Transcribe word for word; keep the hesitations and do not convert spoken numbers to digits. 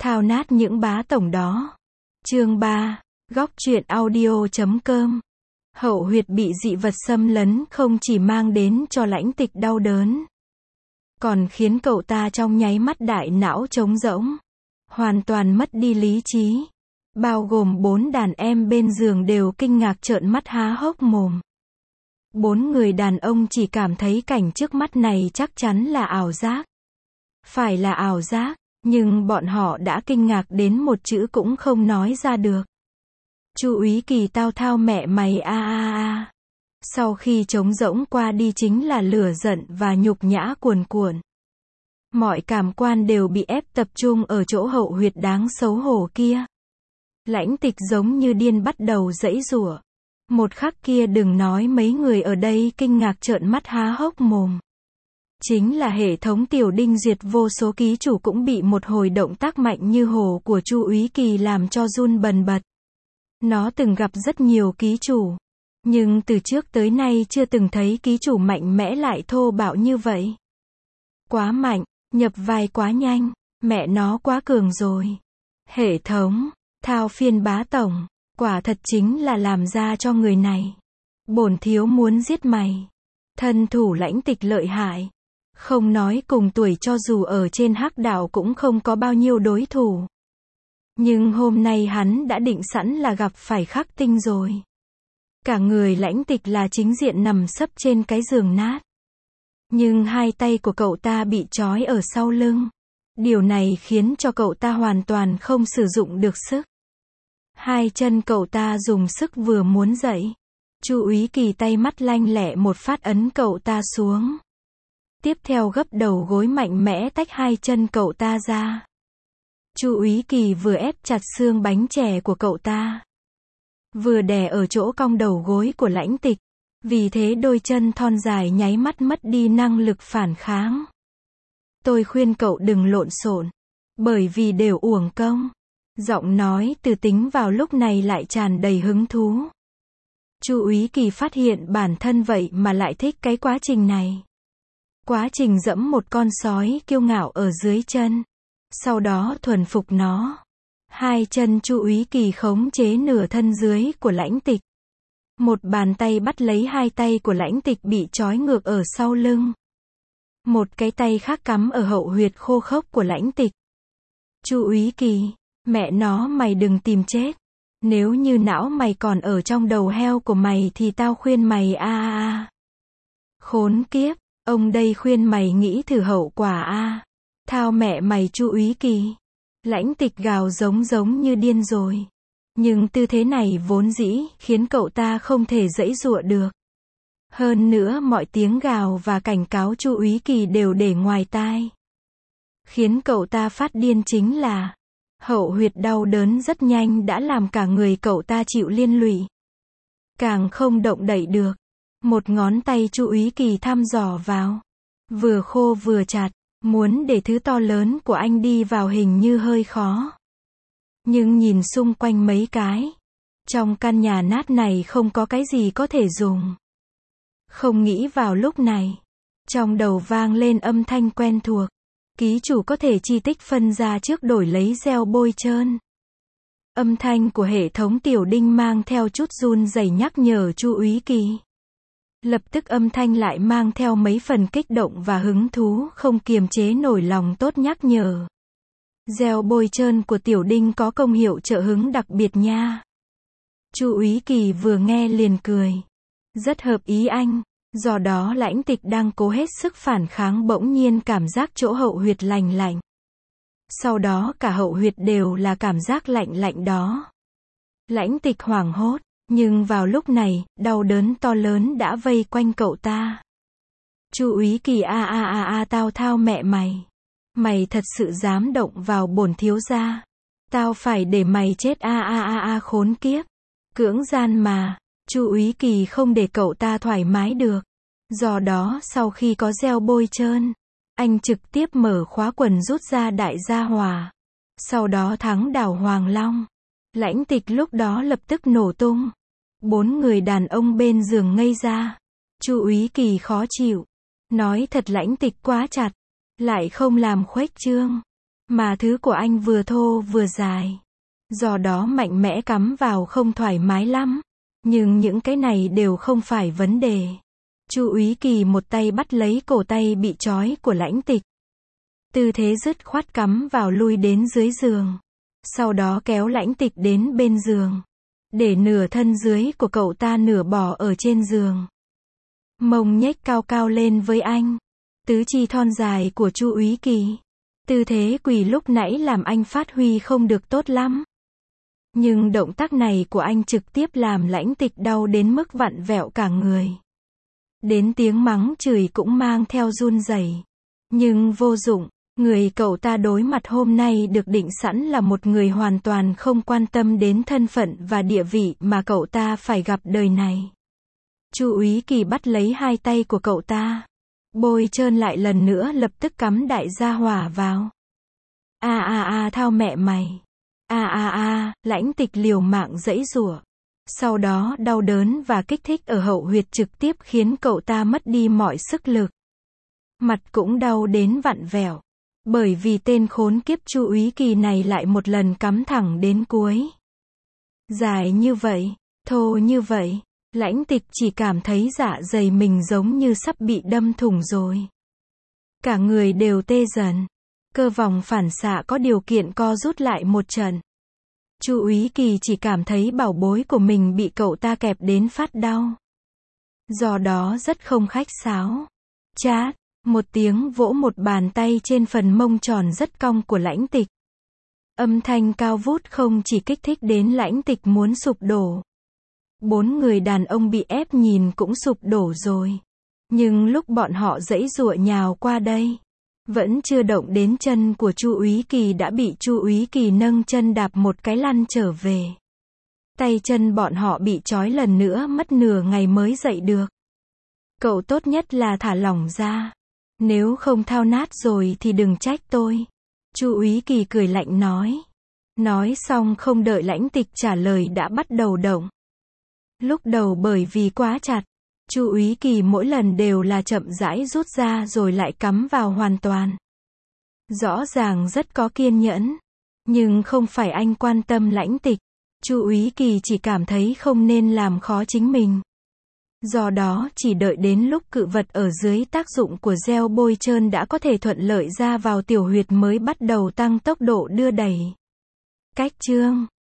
thao nát những bá tổng đó. Chương ba, góc truyện audio chấm com. Hậu huyệt bị dị vật xâm lấn không chỉ mang đến cho Lãnh Tịch đau đớn, còn khiến cậu ta trong nháy mắt đại não trống rỗng, hoàn toàn mất đi lý trí. Bao gồm bốn đàn em bên giường đều kinh ngạc trợn mắt há hốc mồm. Bốn người đàn ông chỉ cảm thấy cảnh trước mắt này chắc chắn là ảo giác. Phải là ảo giác, nhưng bọn họ đã kinh ngạc đến một chữ cũng không nói ra được. Chu Úy Kỳ tao thao mẹ mày a a a. Sau khi trống rỗng qua đi chính là lửa giận và nhục nhã cuồn cuộn. Mọi cảm quan đều bị ép tập trung ở chỗ hậu huyệt đáng xấu hổ kia. Lãnh Tịch giống như điên bắt đầu giãy giụa. Một khắc kia đừng nói mấy người ở đây kinh ngạc trợn mắt há hốc mồm. Chính là hệ thống Tiểu Đinh duyệt vô số ký chủ cũng bị một hồi động tác mạnh như hổ của Chu Úy Kỳ làm cho run bần bật. Nó từng gặp rất nhiều ký chủ, nhưng từ trước tới nay chưa từng thấy ký chủ mạnh mẽ lại thô bạo như vậy. Quá mạnh, nhập vai quá nhanh, mẹ nó quá cường rồi. Hệ thống, thao phiên bá tổng, quả thật chính là làm ra cho người này. Bổn thiếu muốn giết mày. Thân thủ Lãnh Tịch lợi hại. Không nói cùng tuổi cho dù ở trên hắc đạo cũng không có bao nhiêu đối thủ. Nhưng hôm nay hắn đã định sẵn là gặp phải Khắc Tinh rồi. Cả người Lãnh Tịch là chính diện nằm sấp trên cái giường nát. Nhưng hai tay của cậu ta bị trói ở sau lưng. Điều này khiến cho cậu ta hoàn toàn không sử dụng được sức. Hai chân cậu ta dùng sức vừa muốn dậy. Chu Úy Kỳ tay mắt lanh lẹ một phát ấn cậu ta xuống. Tiếp theo gấp đầu gối mạnh mẽ tách hai chân cậu ta ra. Chu Úy Kỳ vừa ép chặt xương bánh chè của cậu ta, vừa đè ở chỗ cong đầu gối của Lãnh Tịch. Vì thế đôi chân thon dài nháy mắt mất đi năng lực phản kháng. Tôi khuyên cậu đừng lộn xộn, bởi vì đều uổng công. Giọng nói từ Tính vào lúc này lại tràn đầy hứng thú. Chu Úy Kỳ phát hiện bản thân vậy mà lại thích cái quá trình này. Quá trình dẫm một con sói kiêu ngạo ở dưới chân, sau đó thuần phục nó. Hai chân Chu Úy Kỳ khống chế nửa thân dưới của Lãnh Tịch. Một bàn tay bắt lấy hai tay của Lãnh Tịch bị trói ngược ở sau lưng. Một cái tay khác cắm ở hậu huyệt khô khốc của Lãnh Tịch. Chu Úy Kỳ, mẹ nó mày đừng tìm chết. Nếu như não mày còn ở trong đầu heo của mày thì tao khuyên mày a a a. Khốn kiếp, ông đây khuyên mày nghĩ thử hậu quả a. Thao mẹ mày Chu Úy Kỳ. Lãnh Tịch gào giống giống như điên rồi. Nhưng tư thế này vốn dĩ khiến cậu ta không thể giãy giụa được. Hơn nữa mọi tiếng gào và cảnh cáo Chu Úy Kỳ đều để ngoài tai. Khiến cậu ta phát điên chính là hậu huyệt đau đớn rất nhanh đã làm cả người cậu ta chịu liên lụy. Càng không động đậy được. Một ngón tay Chu Úy Kỳ thăm dò vào. Vừa khô vừa chặt. Muốn để thứ to lớn của anh đi vào hình như hơi khó. Nhưng nhìn xung quanh mấy cái. Trong căn nhà nát này không có cái gì có thể dùng. Không nghĩ vào lúc này. Trong đầu vang lên âm thanh quen thuộc. Ký chủ có thể chi tích phân ra trước đổi lấy gel bôi trơn. Âm thanh của hệ thống Tiểu Đinh mang theo chút run rẩy nhắc nhở Chu Úy Kỳ. Lập tức âm thanh lại mang theo mấy phần kích động và hứng thú không kiềm chế nổi lòng tốt nhắc nhở. Gel bôi trơn của Tiểu Đinh có công hiệu trợ hứng đặc biệt nha. Chu Úy Kỳ vừa nghe liền cười. Rất hợp ý anh. Do đó Lãnh Tịch đang cố hết sức phản kháng bỗng nhiên cảm giác chỗ hậu huyệt lạnh lạnh. Sau đó cả hậu huyệt đều là cảm giác lạnh lạnh đó. Lãnh Tịch hoảng hốt. Nhưng vào lúc này, đau đớn to lớn đã vây quanh cậu ta. Chu Úy Kỳ a a a a tao thao mẹ mày. Mày thật sự dám động vào bổn thiếu gia. Tao phải để mày chết a a a a khốn kiếp. Cưỡng gian mà. Chu Úy Kỳ không để cậu ta thoải mái được. Do đó sau khi có gel bôi trơn, anh trực tiếp mở khóa quần rút ra đại gia hòa. Sau đó thắng đảo Hoàng Long. Lãnh Tịch lúc đó lập tức nổ tung. Bốn người đàn ông bên giường ngây ra. Chu Úy Kỳ khó chịu. Nói thật Lãnh Tịch quá chặt. Lại không làm khuếch trương. Mà thứ của anh vừa thô vừa dài. Do đó mạnh mẽ cắm vào không thoải mái lắm. Nhưng những cái này đều không phải vấn đề. Chu Úy Kỳ một tay bắt lấy cổ tay bị trói của Lãnh Tịch. Tư thế dứt khoát cắm vào lui đến dưới giường. Sau đó kéo Lãnh Tịch đến bên giường. Để nửa thân dưới của cậu ta nửa bò ở trên giường. Mông nhếch cao cao lên với anh. Tứ chi thon dài của Chu Úy Kỳ. Tư thế quỳ lúc nãy làm anh phát huy không được tốt lắm. Nhưng động tác này của anh trực tiếp làm Lãnh Tịch đau đến mức vặn vẹo cả người. Đến tiếng mắng chửi cũng mang theo run rẩy. Nhưng vô dụng, người cậu ta đối mặt hôm nay được định sẵn là một người hoàn toàn không quan tâm đến thân phận và địa vị mà cậu ta phải gặp đời này. Chu Úy Kỳ bắt lấy hai tay của cậu ta. Bôi trơn lại lần nữa lập tức cắm đại gia hỏa vào. A a a thao mẹ mày. A a a, Lãnh Tịch liều mạng giãy giụa. Sau đó đau đớn và kích thích ở hậu huyệt trực tiếp khiến cậu ta mất đi mọi sức lực. Mặt cũng đau đến vặn vẹo. Bởi vì tên khốn kiếp Chu Úy Kỳ này lại một lần cắm thẳng đến cuối. Dài như vậy, thô như vậy, Lãnh Tịch chỉ cảm thấy dạ dày mình giống như sắp bị đâm thủng rồi. Cả người đều tê dần. Cơ vòng phản xạ có điều kiện co rút lại một trận. Chu Úy Kỳ chỉ cảm thấy bảo bối của mình bị cậu ta kẹp đến phát đau. Do đó rất không khách sáo. Chát, một tiếng vỗ một bàn tay trên phần mông tròn rất cong của Lãnh Tịch. Âm thanh cao vút không chỉ kích thích đến Lãnh Tịch muốn sụp đổ. Bốn người đàn ông bị ép nhìn cũng sụp đổ rồi. Nhưng lúc bọn họ giãy giụa nhào qua đây, vẫn chưa động đến chân của Chu Úy Kỳ đã bị Chu Úy Kỳ nâng chân đạp một cái lăn trở về. Tay chân bọn họ bị trói lần nữa mất nửa ngày mới dậy được. Cậu tốt nhất là thả lỏng ra. Nếu không thao nát rồi thì đừng trách tôi. Chu Úy Kỳ cười lạnh nói. Nói xong không đợi Lãnh Tịch trả lời đã bắt đầu động. Lúc đầu bởi vì quá chặt, Chu Úy Kỳ mỗi lần đều là chậm rãi rút ra rồi lại cắm vào hoàn toàn. Rõ ràng rất có kiên nhẫn, nhưng không phải anh quan tâm Lãnh Tịch. Chu Úy Kỳ chỉ cảm thấy không nên làm khó chính mình. Do đó chỉ đợi đến lúc cự vật ở dưới tác dụng của gel bôi trơn đã có thể thuận lợi ra vào tiểu huyệt mới bắt đầu tăng tốc độ đưa đẩy. Cách chương